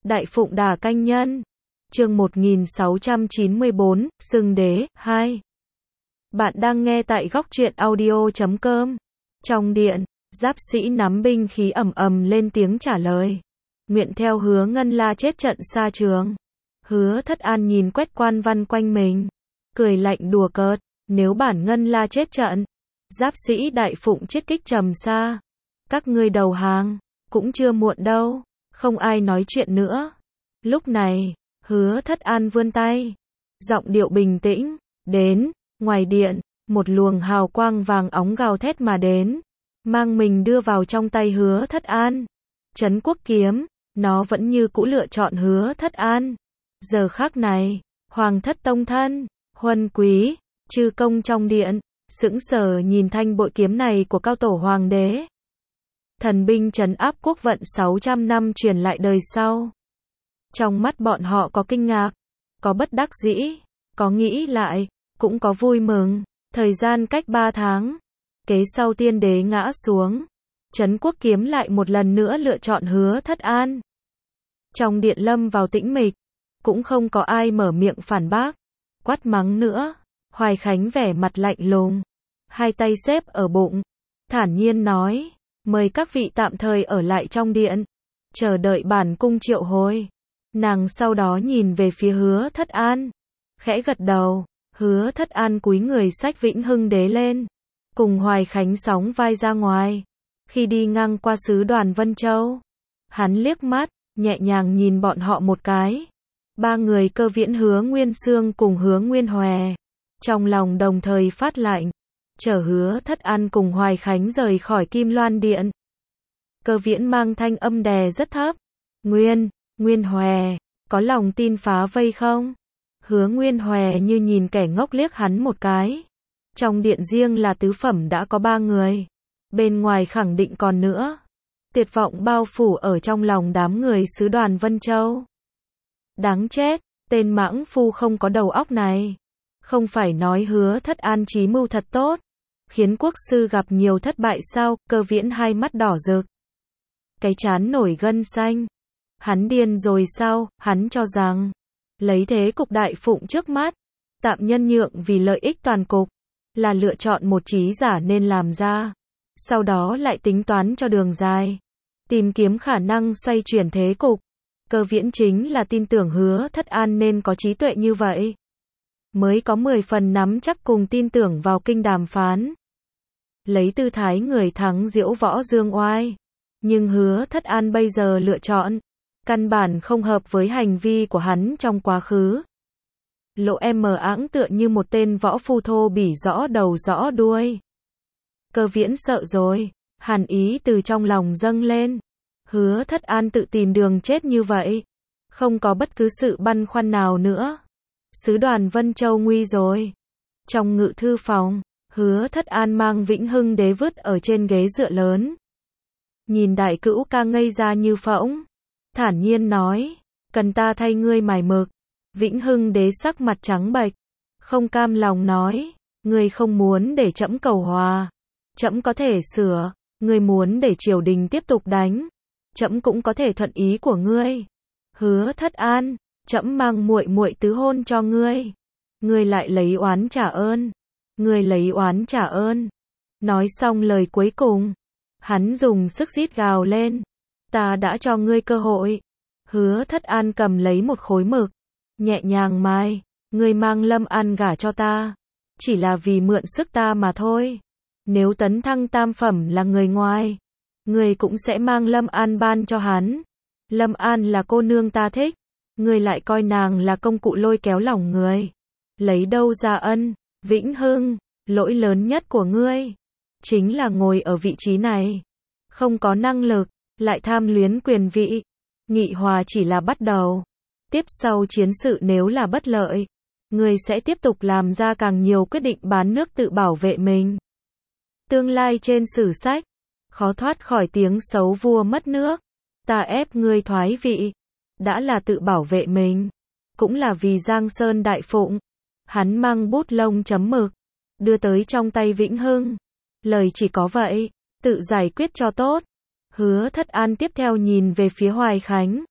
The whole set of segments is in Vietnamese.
Đại Phụng Đà Canh Nhân. Chương 1694, Xưng Đế, 2. Bạn đang nghe tại góc truyện audio.com. Trong điện, giáp sĩ nắm binh khí ầm ầm lên tiếng trả lời. Nguyện theo Hứa Ngân La chết trận xa trường. Hứa Thất An nhìn quét quan văn quanh mình, cười lạnh đùa cợt, nếu bản Ngân La chết trận, giáp sĩ Đại Phụng chết kích trầm xa, các ngươi đầu hàng, cũng chưa muộn đâu. Không ai nói chuyện nữa. Lúc này, Hứa Thất An vươn tay, giọng điệu bình tĩnh, đến, ngoài điện, một luồng hào quang vàng óng gào thét mà đến, mang mình đưa vào trong tay Hứa Thất An. Trấn Quốc Kiếm, nó vẫn như cũ lựa chọn Hứa Thất An. Giờ khắc này, Hoàng thất tông thân, huân quý, chư công trong điện, sững sờ nhìn thanh bội kiếm này của cao tổ hoàng đế. Thần binh trấn áp quốc vận 600 năm truyền lại đời sau. Trong mắt bọn họ có kinh ngạc, có bất đắc dĩ, có nghĩ lại, cũng có vui mừng. Thời gian cách 3 tháng, kế sau tiên đế ngã xuống, Trấn Quốc Kiếm lại một lần nữa lựa chọn Hứa Thất An. Trong điện lâm vào tĩnh mịch, cũng không có ai mở miệng phản bác, quát mắng nữa. Hoài Khánh vẻ mặt lạnh lùng, hai tay xếp ở bụng, thản nhiên nói, mời các vị tạm thời ở lại trong điện, chờ đợi bản cung triệu hồi. Nàng sau đó nhìn về phía Hứa Thất An, khẽ gật đầu. Hứa Thất An cúi người xách Vĩnh Hưng Đế lên, cùng Hoài Khánh sóng vai ra ngoài. Khi đi ngang qua sứ đoàn Vân Châu, hắn liếc mắt, nhẹ nhàng nhìn bọn họ một cái. Ba người Cơ Viễn, Hứa Nguyên Xương cùng Hứa Nguyên Hòe, trong lòng đồng thời phát lạnh, chở Hứa Thất An cùng Hoài Khánh rời khỏi Kim Loan Điện. Cơ Viễn mang thanh âm đè rất thấp, Nguyên Hòe, có lòng tin phá vây không? Hứa Nguyên Hòe như nhìn kẻ ngốc liếc hắn một cái. Trong điện riêng là tứ phẩm đã có 3 người, bên ngoài khẳng định còn nữa. Tuyệt vọng bao phủ ở trong lòng đám người sứ đoàn Vân Châu. Đáng chết, tên mãng phu không có đầu óc này. Không phải nói Hứa Thất An chí mưu thật tốt, khiến quốc sư gặp nhiều thất bại sao? Cơ Viễn hai mắt đỏ rực, cái trán nổi gân xanh. Hắn điên rồi sao? Hắn cho rằng lấy thế cục Đại Phụng trước mắt, tạm nhân nhượng vì lợi ích toàn cục, là lựa chọn một trí giả nên làm ra. Sau đó lại tính toán cho đường dài, tìm kiếm khả năng xoay chuyển thế cục. Cơ Viễn chính là tin tưởng Hứa Thất An nên có trí tuệ như vậy, mới có 10 phần nắm chắc cùng tin tưởng vào kinh đàm phán. Lấy tư thái người thắng diễu võ dương oai. Nhưng Hứa Thất An bây giờ lựa chọn, căn bản không hợp với hành vi của hắn trong quá khứ. Lộ áng tựa như một tên võ phu thô bỉ rõ đầu rõ đuôi. Cơ Viễn sợ rồi, hàn ý từ trong lòng dâng lên. Hứa Thất An tự tìm đường chết như vậy, không có bất cứ sự băn khoăn nào nữa. Sứ đoàn Vân Châu nguy rồi. Trong ngự thư phòng, Hứa Thất An mang Vĩnh Hưng Đế vứt ở trên ghế dựa lớn. Nhìn Đại Cữu ca ngây ra như phỗng, thản nhiên nói, cần ta thay ngươi mài mực. Vĩnh Hưng Đế sắc mặt trắng bệch, không cam lòng nói, ngươi không muốn để trẫm cầu hòa, trẫm có thể sửa. Ngươi muốn để triều đình tiếp tục đánh, trẫm cũng có thể thuận ý của ngươi. Hứa Thất An, trẫm mang muội muội tứ hôn cho ngươi, ngươi lại lấy oán trả ơn. Ngươi lấy oán trả ơn. Nói xong lời cuối cùng, hắn dùng sức rít gào lên, ta đã cho ngươi cơ hội. Hứa Thất An cầm lấy một khối mực, nhẹ nhàng mài, ngươi mang Lâm An gả cho ta, chỉ là vì mượn sức ta mà thôi. Nếu tấn thăng tam phẩm là người ngoài, ngươi cũng sẽ mang Lâm An ban cho hắn. Lâm An là cô nương ta thích, ngươi lại coi nàng là công cụ lôi kéo lòng người. Lấy đâu ra ân? Vĩnh Hưng, lỗi lớn nhất của ngươi chính là ngồi ở vị trí này, không có năng lực, lại tham luyến quyền vị. Nghị hòa chỉ là bắt đầu. Tiếp sau chiến sự nếu là bất lợi, ngươi sẽ tiếp tục làm ra càng nhiều quyết định bán nước tự bảo vệ mình. Tương lai trên sử sách, khó thoát khỏi tiếng xấu vua mất nước. Ta ép ngươi thoái vị, đã là tự bảo vệ mình, cũng là vì Giang Sơn Đại Phụng. Hắn mang bút lông chấm mực, đưa tới trong tay Vĩnh Hưng. Lời chỉ có vậy, tự giải quyết cho tốt. Hứa Thất An tiếp theo nhìn về phía Hoài Khánh,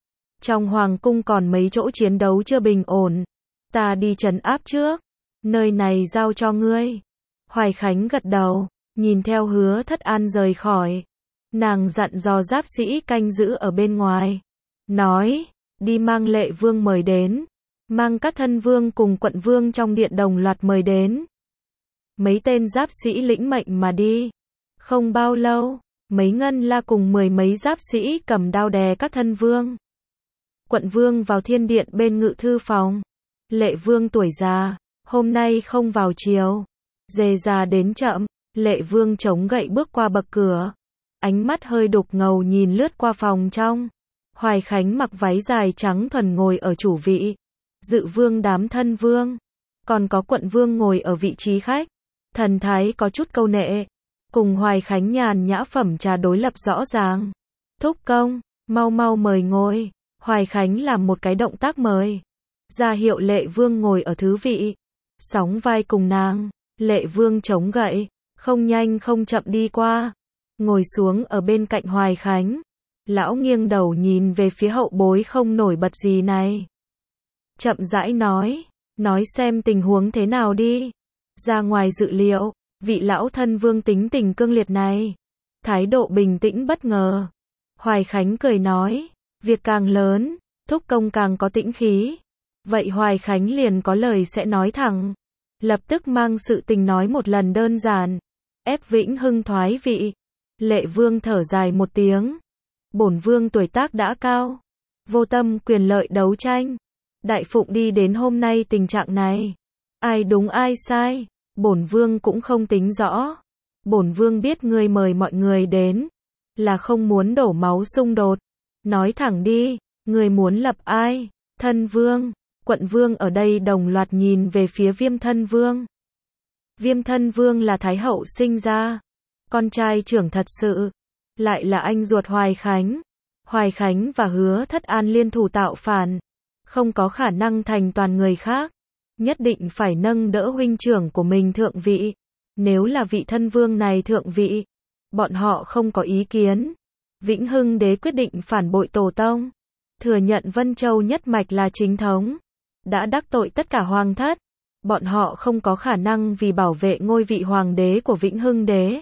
Trong hoàng cung còn mấy chỗ chiến đấu chưa bình ổn. Ta đi trấn áp trước. Nơi này giao cho ngươi. Hoài Khánh gật đầu, nhìn theo Hứa Thất An rời khỏi. Nàng dặn dò giáp sĩ canh giữ ở bên ngoài. Nói, đi mang Lệ Vương mời đến. Mang các thân vương cùng quận vương trong điện đồng loạt mời đến. Mấy tên giáp sĩ lĩnh mệnh mà đi. Không bao lâu, mấy ngân la cùng 10 mấy giáp sĩ cầm đao đè các thân vương. Quận vương vào thiên điện bên ngự thư phòng. Lệ Vương tuổi già, hôm nay không vào chiều. Dề già đến chậm, Lệ Vương chống gậy bước qua bậc cửa. Ánh mắt hơi đục ngầu nhìn lướt qua phòng trong. Hoài Khánh mặc váy dài trắng thuần ngồi ở chủ vị. Dự vương đám thân vương. Còn có quận vương ngồi ở vị trí khách. Thần thái có chút câu nệ. Cùng Hoài Khánh nhàn nhã phẩm trà đối lập rõ ràng. Thúc công, mau mau mời ngồi. Hoài Khánh làm một cái động tác mời. Ra hiệu Lệ Vương ngồi ở thứ vị. Sóng vai cùng nàng. Lệ Vương chống gậy. Không nhanh không chậm đi qua. Ngồi xuống ở bên cạnh Hoài Khánh. Lão nghiêng đầu nhìn về phía hậu bối không nổi bật gì này. Chậm rãi nói. Nói xem tình huống thế nào đi. Ra ngoài dự liệu. Vị lão thân vương tính tình cương liệt này. Thái độ bình tĩnh bất ngờ. Hoài Khánh cười nói. Việc càng lớn. Thúc công càng có tĩnh khí. Vậy Hoài Khánh liền có lời sẽ nói thẳng. Lập tức mang sự tình nói một lần đơn giản. Ép Vĩnh Hưng thoái vị. Lệ Vương thở dài một tiếng. Bổn vương tuổi tác đã cao. Vô tâm quyền lợi đấu tranh. Đại phụng đi đến hôm nay tình trạng này. Ai đúng ai sai. Bổn vương cũng không tính rõ. Bổn vương biết ngươi mời mọi người đến. Là không muốn đổ máu xung đột. Nói thẳng đi. Ngươi muốn lập ai? Thân vương. Quận vương ở đây đồng loạt nhìn về phía Viêm Thân Vương. Viêm Thân Vương là Thái hậu sinh ra. Con trai trưởng thật sự. Lại là anh ruột Hoài Khánh. Hoài Khánh và Hứa Thất An liên thủ tạo phản. Không có khả năng thành toàn người khác. Nhất định phải nâng đỡ huynh trưởng của mình thượng vị. Nếu là vị thân vương này thượng vị. Bọn họ không có ý kiến. Vĩnh Hưng đế quyết định phản bội tổ tông. Thừa nhận Vân Châu nhất mạch là chính thống. Đã đắc tội tất cả hoàng thất. Bọn họ không có khả năng vì bảo vệ ngôi vị hoàng đế của Vĩnh Hưng đế.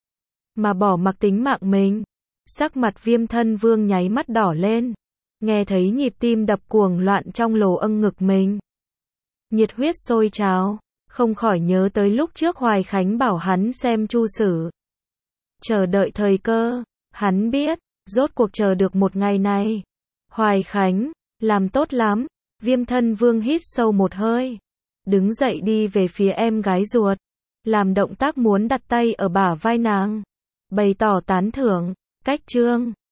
Mà bỏ mặc tính mạng mình. Sắc mặt Viêm Thân Vương nháy mắt đỏ lên. Nghe thấy nhịp tim đập cuồng loạn trong lồ âng ngực mình. Nhiệt huyết sôi trào. Không khỏi nhớ tới lúc trước Hoài Khánh bảo hắn xem Chu Sử. Chờ đợi thời cơ. Hắn biết. Rốt cuộc chờ được một ngày này. Hoài Khánh. Làm tốt lắm. Viêm Thân Vương hít sâu một hơi. Đứng dậy đi về phía em gái ruột. Làm động tác muốn đặt tay ở bả vai nàng. Bày tỏ tán thưởng. Cách chương